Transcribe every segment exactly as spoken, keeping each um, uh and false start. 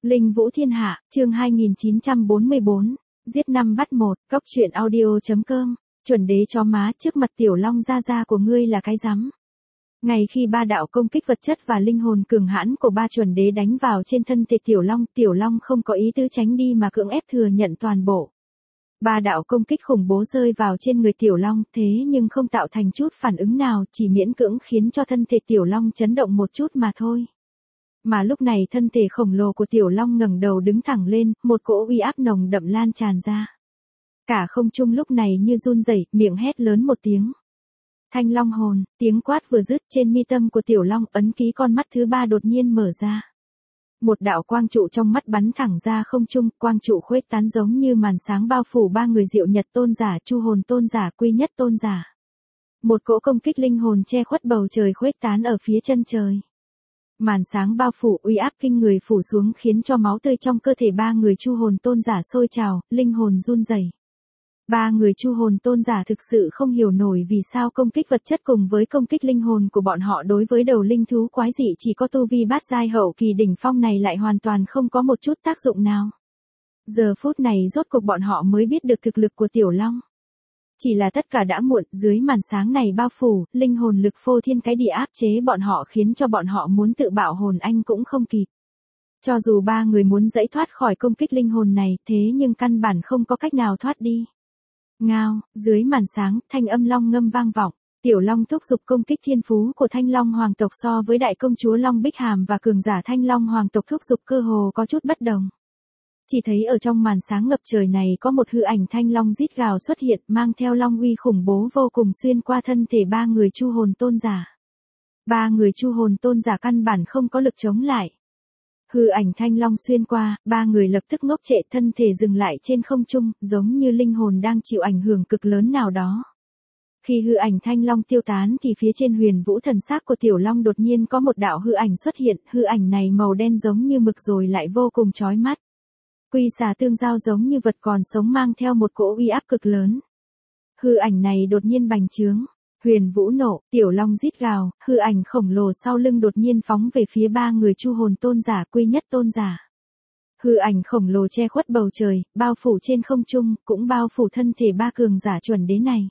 Linh Vũ Thiên Hạ, chương hai nghìn chín trăm bốn mươi bốn, giết năm bắt một, cóc truyện audio.com, chuẩn đế chó má trước mặt tiểu long gia gia của ngươi là cái rắm. Ngày khi ba đạo công kích vật chất và linh hồn cường hãn của ba chuẩn đế đánh vào trên thân thể tiểu long, tiểu long không có ý tứ tránh đi mà cưỡng ép thừa nhận toàn bộ. Ba đạo công kích khủng bố rơi vào trên người tiểu long, thế nhưng không tạo thành chút phản ứng nào, chỉ miễn cưỡng khiến cho thân thể tiểu long chấn động một chút mà thôi. Mà lúc này thân thể khổng lồ của tiểu long ngẩng đầu đứng thẳng lên, một cỗ uy áp nồng đậm lan tràn ra. Cả không trung lúc này như run rẩy, miệng hét lớn một tiếng. Thanh long hồn, tiếng quát vừa dứt, trên mi tâm của tiểu long ấn ký con mắt thứ ba đột nhiên mở ra. Một đạo quang trụ trong mắt bắn thẳng ra không trung, quang trụ khuếch tán giống như màn sáng bao phủ ba người Diệu Nhật tôn giả, Chu hồn tôn giả, Quy Nhất tôn giả. Một cỗ công kích linh hồn che khuất bầu trời khuếch tán ở phía chân trời. Màn sáng bao phủ uy áp kinh người phủ xuống khiến cho máu tươi trong cơ thể ba người Chu hồn tôn giả sôi trào, linh hồn run rẩy. Ba người Chu hồn tôn giả thực sự không hiểu nổi vì sao công kích vật chất cùng với công kích linh hồn của bọn họ đối với đầu linh thú quái dị chỉ có tu vi bát giai hậu kỳ đỉnh phong này lại hoàn toàn không có một chút tác dụng nào. Giờ phút này rốt cuộc bọn họ mới biết được thực lực của tiểu long. Chỉ là tất cả đã muộn, dưới màn sáng này bao phủ, linh hồn lực phô thiên cái địa áp chế bọn họ khiến cho bọn họ muốn tự bạo hồn anh cũng không kịp. Cho dù ba người muốn giãy thoát khỏi công kích linh hồn này, thế nhưng căn bản không có cách nào thoát đi. Ngao, dưới màn sáng, thanh âm long ngâm vang vọng, tiểu long thúc giục công kích thiên phú của thanh long hoàng tộc so với đại công chúa Long Bích Hàm và cường giả thanh long hoàng tộc thúc giục cơ hồ có chút bất đồng. Chỉ thấy ở trong màn sáng ngập trời này có một hư ảnh thanh long rít gào xuất hiện mang theo long uy khủng bố vô cùng xuyên qua thân thể ba người Chu hồn tôn giả. Ba người Chu hồn tôn giả căn bản không có lực chống lại. Hư ảnh thanh long xuyên qua, ba người lập tức ngốc trệ thân thể dừng lại trên không trung, giống như linh hồn đang chịu ảnh hưởng cực lớn nào đó. Khi hư ảnh thanh long tiêu tán thì phía trên huyền vũ thần xác của tiểu long đột nhiên có một đạo hư ảnh xuất hiện, hư ảnh này màu đen giống như mực rồi lại vô cùng chói mắt. Quy xà tương giao giống như vật còn sống mang theo một cỗ uy áp cực lớn. Hư ảnh này đột nhiên bành trướng. Huyền vũ nộ, tiểu long rít gào, hư ảnh khổng lồ sau lưng đột nhiên phóng về phía ba người Chu hồn tôn giả, Quy Nhất tôn giả. Hư ảnh khổng lồ che khuất bầu trời, bao phủ trên không trung, cũng bao phủ thân thể ba cường giả chuẩn đế này.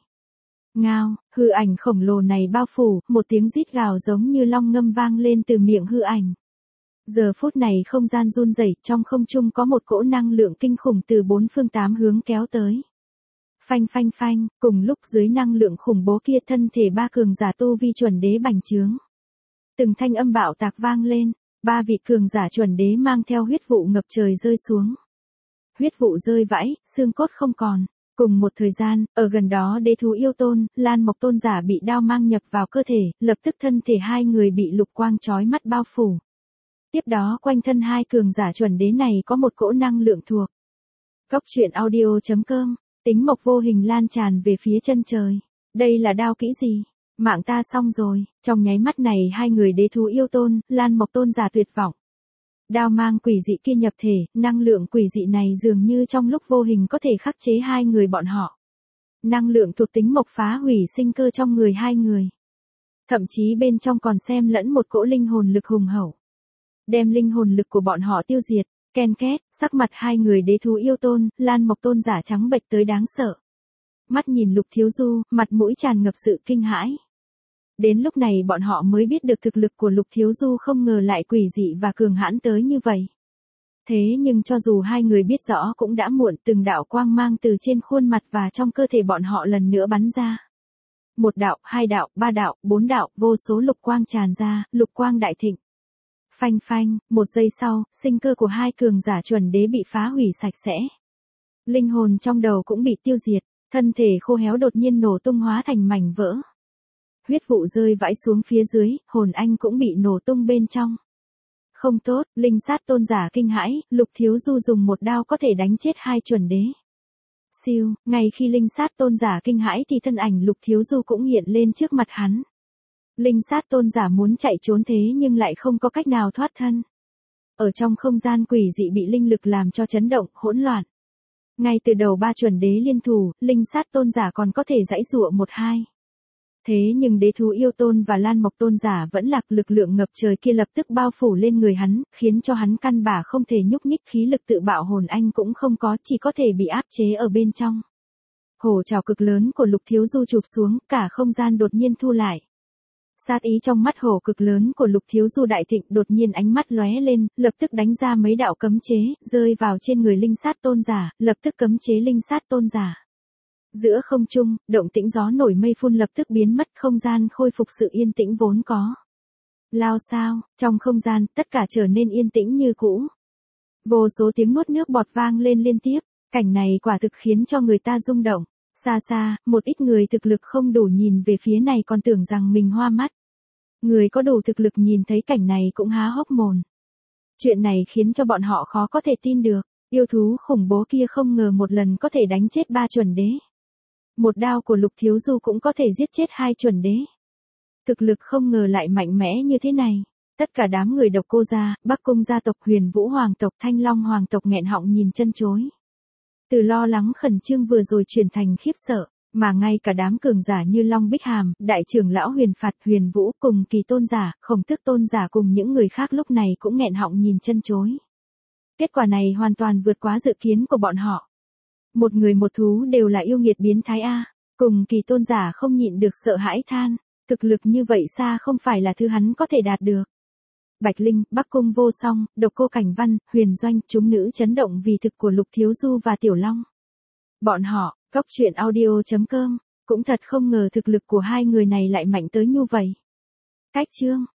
Ngao, hư ảnh khổng lồ này bao phủ, một tiếng rít gào giống như long ngâm vang lên từ miệng hư ảnh. Giờ phút này không gian run rẩy, trong không trung có một cỗ năng lượng kinh khủng từ bốn phương tám hướng kéo tới. Phanh phanh phanh, cùng lúc dưới năng lượng khủng bố kia thân thể ba cường giả tu vi chuẩn đế bành trướng. Từng thanh âm bạo tạc vang lên, ba vị cường giả chuẩn đế mang theo huyết vụ ngập trời rơi xuống. Huyết vụ rơi vãi, xương cốt không còn. Cùng một thời gian, ở gần đó đế thú yêu tôn, Lan Mộc tôn giả bị đao mang nhập vào cơ thể, lập tức thân thể hai người bị lục quang chói mắt bao phủ. Tiếp đó quanh thân hai cường giả chuẩn đế này có một cỗ năng lượng thuộc. Cóc truyện audio.com, tính mộc vô hình lan tràn về phía chân trời. Đây là đao kỹ gì? Mạng ta xong rồi. Trong nháy mắt này hai người đế thú yêu tôn, Lan Mộc tôn giả tuyệt vọng. Đao mang quỷ dị kia nhập thể, năng lượng quỷ dị này dường như trong lúc vô hình có thể khắc chế hai người bọn họ. Năng lượng thuộc tính mộc phá hủy sinh cơ trong người hai người. Thậm chí bên trong còn xen lẫn một cỗ linh hồn lực hùng hậu. Đem linh hồn lực của bọn họ tiêu diệt, ken két, sắc mặt hai người đế thú yêu tôn, Lan Mộc tôn giả trắng bệch tới đáng sợ. Mắt nhìn Lục Thiếu Du, mặt mũi tràn ngập sự kinh hãi. Đến lúc này bọn họ mới biết được thực lực của Lục Thiếu Du không ngờ lại quỷ dị và cường hãn tới như vậy. Thế nhưng cho dù hai người biết rõ cũng đã muộn, từng đạo quang mang từ trên khuôn mặt và trong cơ thể bọn họ lần nữa bắn ra. Một đạo, hai đạo, ba đạo, bốn đạo, vô số lục quang tràn ra, lục quang đại thịnh. Phanh phanh, một giây sau, sinh cơ của hai cường giả chuẩn đế bị phá hủy sạch sẽ. Linh hồn trong đầu cũng bị tiêu diệt, thân thể khô héo đột nhiên nổ tung hóa thành mảnh vỡ. Huyết vụ rơi vãi xuống phía dưới, hồn anh cũng bị nổ tung bên trong. Không tốt, linh sát tôn giả kinh hãi, Lục Thiếu Du dùng một đao có thể đánh chết hai chuẩn đế. Siêu, ngay khi linh sát tôn giả kinh hãi thì thân ảnh Lục Thiếu Du cũng hiện lên trước mặt hắn. Linh sát tôn giả muốn chạy trốn thế nhưng lại không có cách nào thoát thân. Ở trong không gian quỷ dị bị linh lực làm cho chấn động, hỗn loạn. Ngay từ đầu ba chuẩn đế liên thủ, linh sát tôn giả còn có thể giãy giụa một hai. Thế nhưng đế thú yêu tôn và Lan Mộc tôn giả vẫn lạc, lực lượng ngập trời kia lập tức bao phủ lên người hắn, khiến cho hắn căn bản không thể nhúc nhích, khí lực tự bạo hồn anh cũng không có, chỉ có thể bị áp chế ở bên trong. Hổ trảo cực lớn của Lục Thiếu Du chụp xuống, cả không gian đột nhiên thu lại. Sát ý trong mắt hổ cực lớn của Lục Thiếu Du đại thịnh, đột nhiên ánh mắt lóe lên, lập tức đánh ra mấy đạo cấm chế, rơi vào trên người linh sát tôn giả, lập tức cấm chế linh sát tôn giả. Giữa không trung, động tĩnh gió nổi mây phun lập tức biến mất, không gian khôi phục sự yên tĩnh vốn có. Lao sao, trong không gian, tất cả trở nên yên tĩnh như cũ. Vô số tiếng nuốt nước bọt vang lên liên tiếp, cảnh này quả thực khiến cho người ta rung động. Xa xa, một ít người thực lực không đủ nhìn về phía này còn tưởng rằng mình hoa mắt. Người có đủ thực lực nhìn thấy cảnh này cũng há hốc mồm. Chuyện này khiến cho bọn họ khó có thể tin được, yêu thú khủng bố kia không ngờ một lần có thể đánh chết ba chuẩn đế. Một đao của Lục Thiếu Du cũng có thể giết chết hai chuẩn đế. Thực lực không ngờ lại mạnh mẽ như thế này. Tất cả đám người Độc Cô gia, Bắc Cung gia tộc, Huyền Vũ hoàng tộc, Thanh Long hoàng tộc nghẹn họng nhìn chân chối. Từ lo lắng khẩn trương vừa rồi chuyển thành khiếp sợ, mà ngay cả đám cường giả như Long Bích Hàm, đại trưởng lão Huyền Phạt, Huyền Vũ cùng Kỳ tôn giả, Khổng Tước tôn giả cùng những người khác lúc này cũng nghẹn họng nhìn chân chối. Kết quả này hoàn toàn vượt quá dự kiến của bọn họ. Một người một thú đều là yêu nghiệt biến thái a. Cùng Kỳ tôn giả không nhịn được sợ hãi than, thực lực như vậy xa không phải là thứ hắn có thể đạt được. Bạch Linh, Bắc Cung Vô Song, Độc Cô Cảnh Văn, Huyền Doanh, chúng nữ chấn động vì thực của Lục Thiếu Du và Tiểu Long. Bọn họ, Cốc Truyện Audio chấm com, cũng thật không ngờ thực lực của hai người này lại mạnh tới như vậy. Cách chương